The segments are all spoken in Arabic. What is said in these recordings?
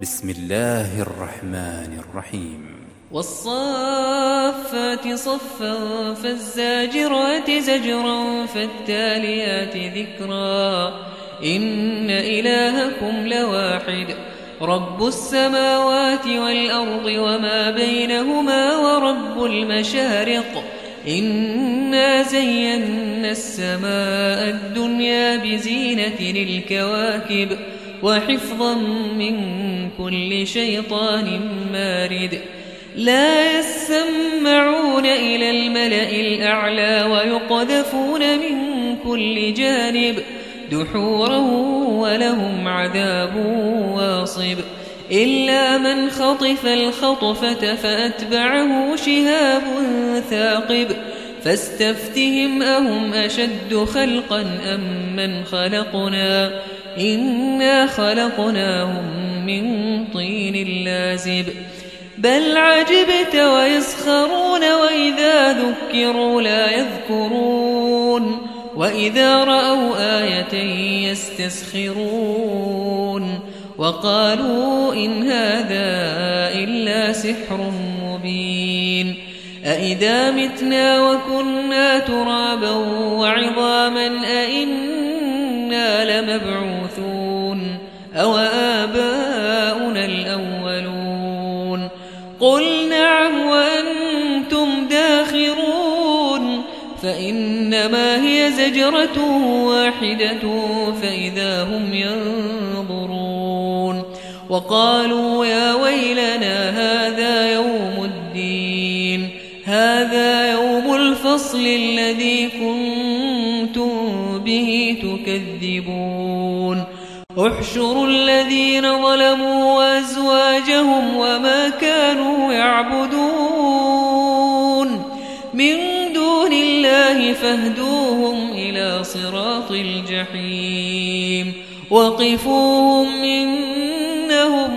بسم الله الرحمن الرحيم والصافات صفا فالزاجرات زجرا فالتاليات ذكرا إن إلهكم لواحد رب السماوات والأرض وما بينهما ورب المشارق إنا زينا السماء الدنيا بزينة الكواكب وحفظا من كل شيطان مارد لا يسمعون إلى الملأ الأعلى ويقذفون من كل جانب دحورا ولهم عذاب واصب إلا من خطف الخطفة فأتبعه شهاب ثاقب فاستفتهم أهم أشد خلقا أم من خلقنا إنا خلقناهم من طين لازب بل عجبت ويسخرون وإذا ذكروا لا يذكرون وإذا رأوا آية يستسخرون وقالوا إن هذا إلا سحر مبين أإذا متنا وكنا ترابا وعظاما أإنا لمبعوثون أو آباؤنا الأولون قل نعم وأنتم داخرون فإنما هي زجرة واحدة فإذا هم ينظرون وقالوا يا ويلنا هذا يوم الدين هذا يوم الفصل الذي كنتم به تكذبون احشروا الذين ظلموا وأزواجهم وما كانوا يعبدون من دون الله فاهدوهم إلى صراط الجحيم وقفوهم إنهم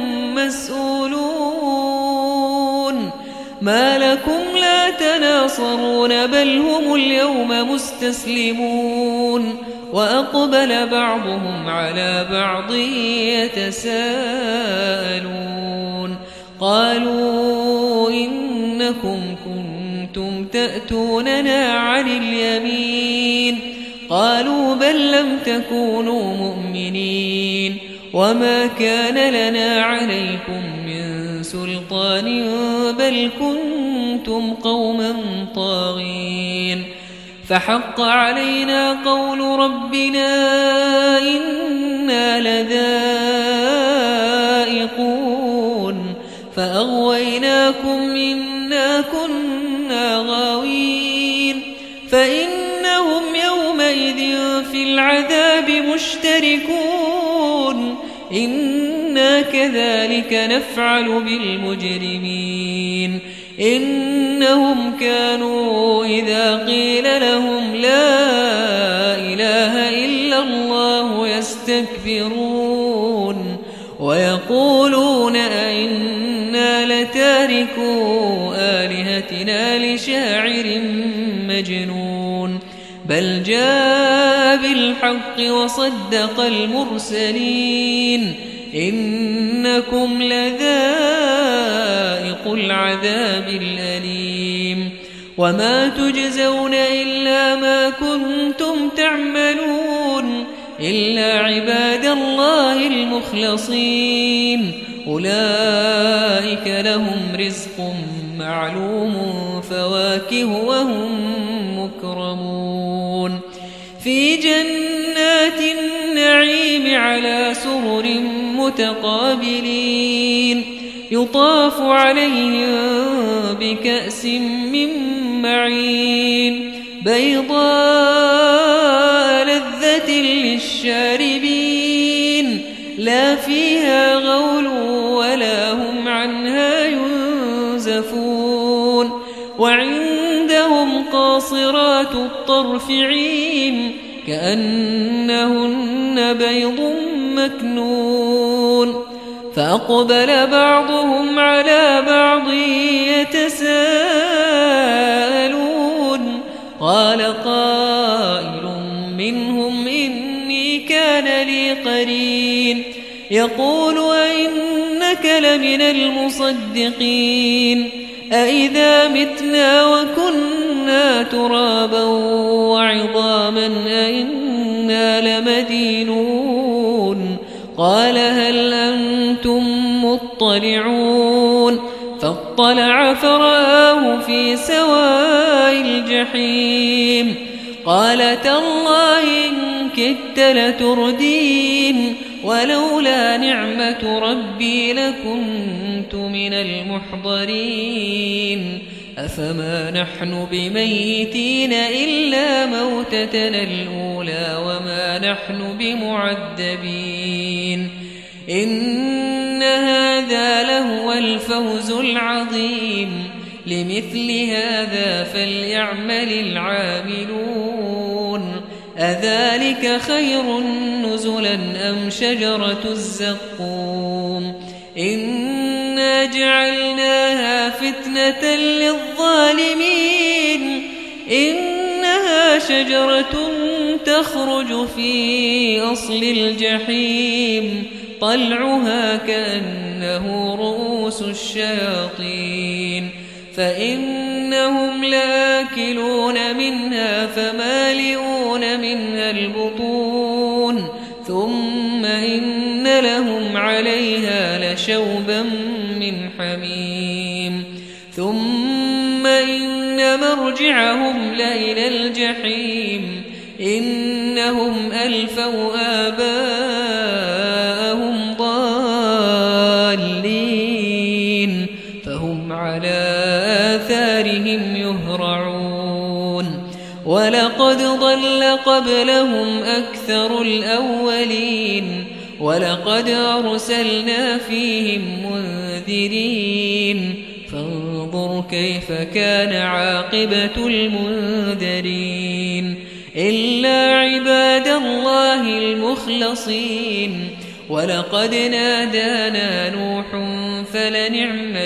مسؤولون ما لكم لا تناصرون بل هم اليوم مستسلمون وأقبل بعضهم على بعض يتساءلون قالوا إنكم كنتم تأتوننا عن اليمين قالوا بل لم تكونوا مؤمنين وما كان لنا عليكم من سلطان بل كنتم قوما طاغين فحق علينا قول ربنا إنا لذائقون فأغويناكم إنا كنا غاوين فإنهم يومئذ في العذاب مشتركون إنا كذلك نفعل بالمجرمين إنهم كانوا إذا قيل لهم لا إله إلا الله يستكبرون ويقولون أئنا لتاركو آلهتنا لشاعر مجنون بل جاء بالحق وصدق المرسلين إنكم لذائق العذاب الأليم وما تجزون إلا ما كنتم تعملون إلا عباد الله المخلصين أولئك لهم رزق معلوم فواكه وهم مكرمون في جنات النعيم على سرر متقابلين يطاف عليهم بكأس من معين بيضاء لذة للشاربين لا فيها غول ولا هم عنها ينزفون وعندهم قاصرات الطرف عين كأنهن بيض مكنون فأقبل بعضهم على بعض يتساءلون قال قائل منهم إني كان لي قرين يقول أئنك إنك لمن المصدقين أإذا متنا وكنا ترابا وعظاما أإنا لمدينون قال هل أنتم مطلعون فاطلع فرآه في سواء الجحيم قال تالله إن كدت لتردين ولولا نعمة ربي لكنت من المحضرين أفما نحن بميتين إلا موتتنا الأولى وما نحن بمعذبين إن هذا لهو الفوز العظيم لمثل هذا فليعمل العاملون أذلك خير نزلا أم شجرة الزقوم إنا جعلناها فتنة للظالمين إنها شجرة تخرج في أصل الجحيم طلعها كأنه رؤوس الشياطين فإنهم لآكلون منها فمالئون منها البطون ثم إن لهم عليها لشوبا من حميم ثم إن مرجعهم لإلى الجحيم إنهم ألفوا آباءهم ضالين فهم على آثارهم يهرعون ولقد ضل قبلهم أكثر الأولين ولقد أرسلنا فيهم منذرين فانظر كيف كان عاقبة المنذرين إلا عباد الله المخلصين ولقد نادانا نوح فلنعم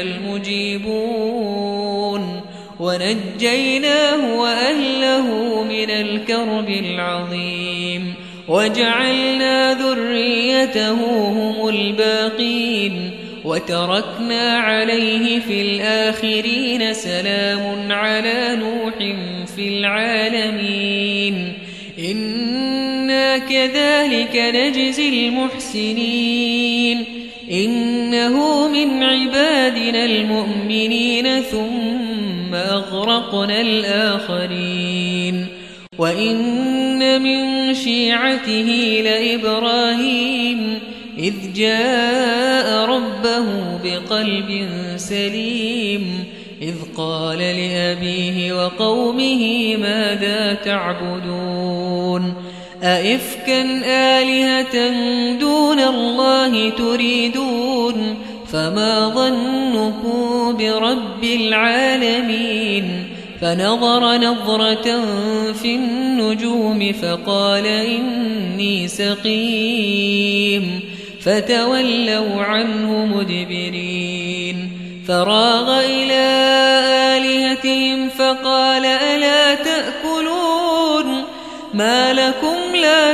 المجيبون ونجيناه وأهله من الكرب العظيم وجعلنا ذريته هم الباقين وتركنا عليه في الآخرين سلام على نوح في العالمين إنا كذلك نجزي المحسنين إنه من عبادنا المؤمنين ثم أغرقنا الآخرين وإن من شيعته لإبراهيم إذ جاء ربه بقلب سليم إذ قال لأبيه وقومه ماذا تعبدون أئفكا آلهة دون الله تريدون فما ظنكم برب العالمين فنظر نظرة في النجوم فقال إني سقيم فتولوا عنه مدبرين فراغ إلى آلهتهم فقال ألا تأكلون ما لكم لا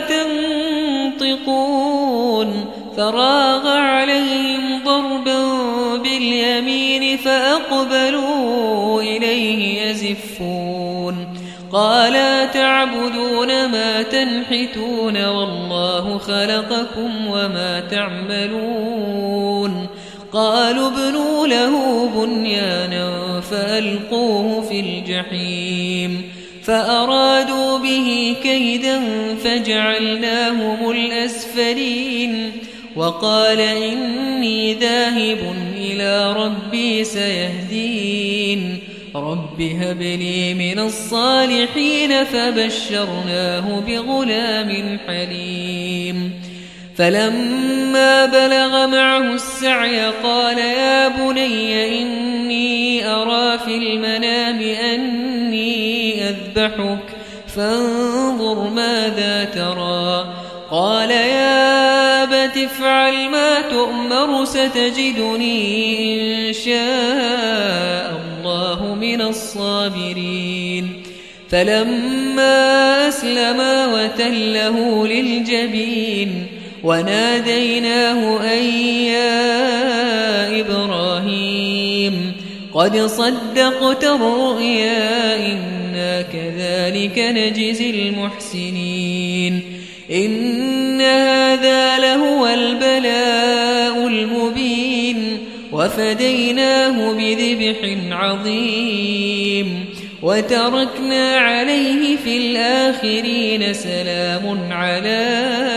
تنطقون فراغ عليهم ضربا باليمين فأقبلوا إليه يزفون قال تعبدون ما تنحتون والله خلقكم وما تعملون قالوا ابنوا له بنيانا فألقوه في الجحيم فأرادوا به كيدا فجعلناهم الأسفلين وقال إني ذاهب إلى ربي سيهدين رب هب لي من الصالحين فبشرناه بغلام حليم فلما بلغ معه السعي قال يا بني إني أرى في المنام أني أذبحك فانظر ماذا ترى قال يا أبت افعل ما تؤمر ستجدني إن شاء الله من الصابرين فلما أسلما وتله للجبين وناديناه أن يا إبراهيم قد صدقت الرؤيا إنا كذلك نجزي المحسنين إن هذا لهو البلاء المبين وفديناه بذبح عظيم وتركنا عليه في الآخرين سلام على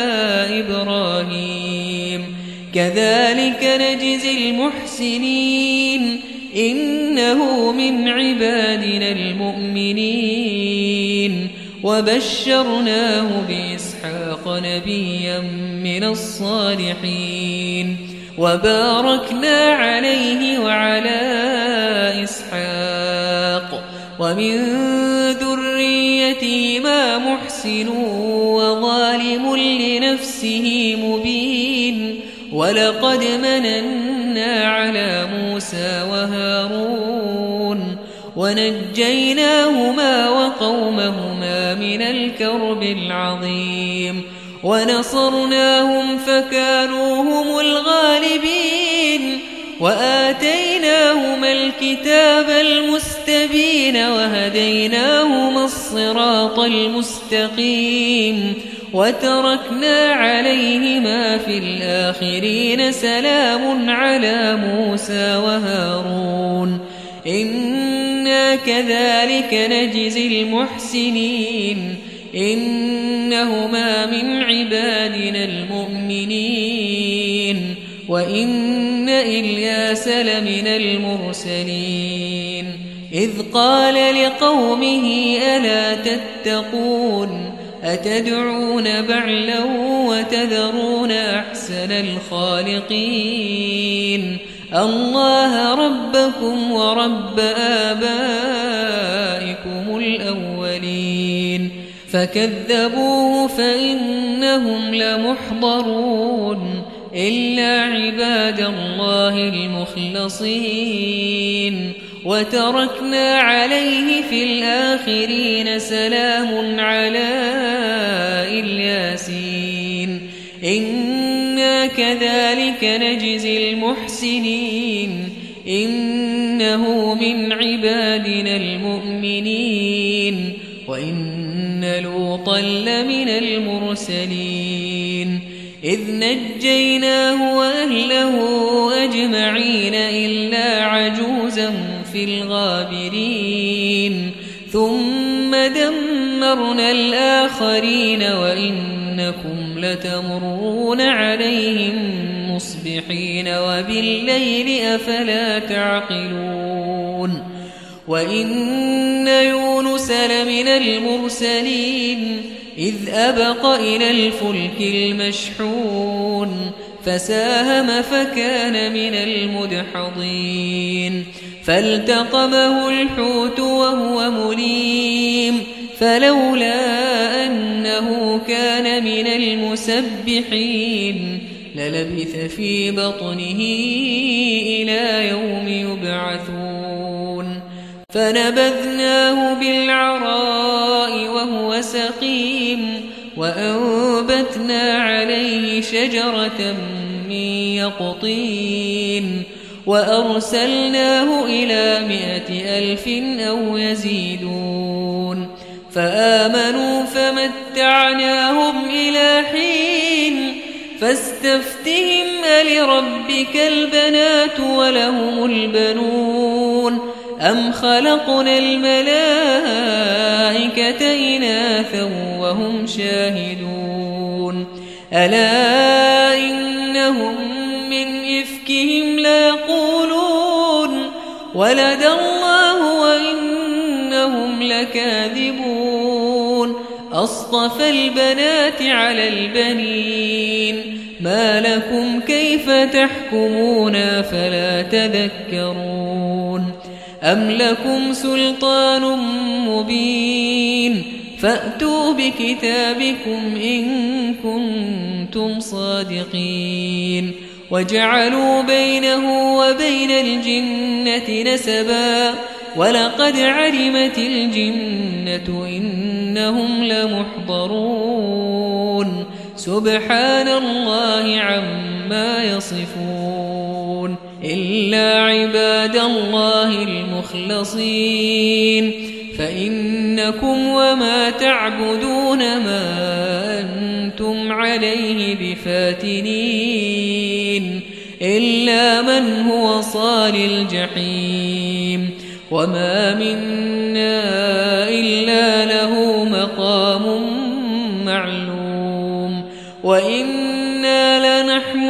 إبراهيم كذلك نجزي المحسنين إنه من عبادنا المؤمنين وبشرناه بإسحاق نبيا من الصالحين وباركنا عليه وعلى إسحاق ومن ذريتهما محسن وظالم لنفسه مبين ولقد مننا على موسى وهارون ونجيناهما وقومهما من الكرب العظيم ونصرناهم فكانوا هم الغالبين وآتيناهما الكتاب المستبين وهديناهما الصراط المستقيم وتركنا عليهما في الآخرين سلام على موسى وهارون إنا كذلك نجزي المحسنين إنهما من عبادنا المؤمنين وإن إلياس لمن المرسلين إذ قال لقومه ألا تتقون أتدعون بعلا وتذرون أحسن الخالقين الله ربكم ورب آبائكم الأولين فكذبوه فإنهم لمحضرون إلا عباد الله المخلصين وتركنا عليه في الآخرين سلام على الياسين إنا كذلك نجزي المحسنين إنه من عبادنا المؤمنين وإن لوطا لمن المرسلين إذ نجيناه وأهله أجمعين إلا عجوزا في الغابرين ثم دمرنا الآخرين وإنكم لتمرون عليهم مصبحين وبالليل أفلا تعقلون وإن يونس لمن المرسلين إذ أبق إلى الفلك المشحون فساهم فكان من المدحضين فالتقمه الحوت وهو مليم فلولا أنه كان من المسبحين للبث في بطنه إلى يوم يبعثون فنبذناه بالعراء وهو سقيم وأنبتنا عليه شجرة من يقطين وأرسلناه إلى 100,000 أو يزيدون فآمنوا فمتعناهم إلى حين فاستفتهم ألربك البنات ولهم البنون أم خلقنا الملائكة إناثا وهم شاهدون ألا إنهم من إفكهم ليقولون ولد الله وإنهم لكاذبون أصطفى البنات على البنين ما لكم كيف تحكمون فلا تذكرون أم لكم سلطان مبين فأتوا بكتابكم إن كنتم صادقين وجعلوا بينه وبين الجنة نسبا ولقد علمت الجنة إنهم لمحضرون سبحان الله عما يصفون إلا عباد الله المخلصين فإنكم وما تعبدون ما أنتم عليه بفاتنين إلا من هو صال الجحيم وما منا إلا له مقام معلوم وإنا لنحن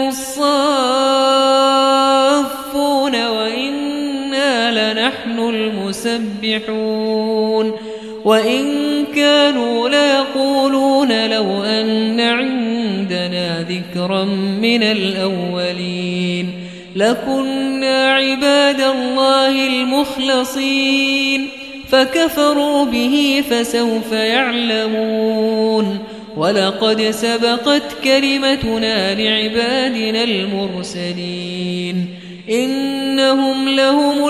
الصافون وإنا لنحن المسبحون وإن كانوا ليقولون لو أن عندنا ذكرا من الأولين لكنا عباد الله المخلصين فكفروا به فسوف يعلمون ولقد سبقت كلمتنا لعبادنا المرسلين إنهم لهم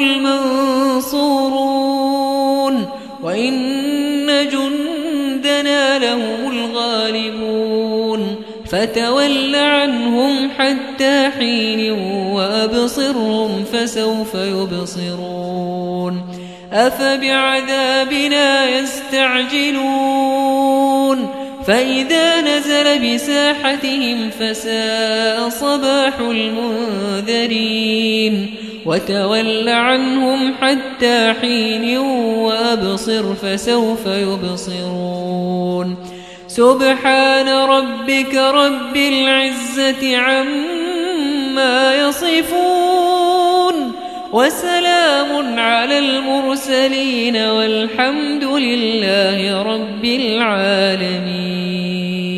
المنصورون وإن جندنا لهم الغالبون فتول عنهم حتى حين وأبصرهم فسوف يبصرون أفبعذابنا يستعجلون فإذا نزل بساحتهم فساء صباح المنذرين وتول عنهم حتى حين وأبصر فسوف يبصرون سبحان ربك رب العزة عما يصفون وسلام على المرسلين والحمد لله رب العالمين.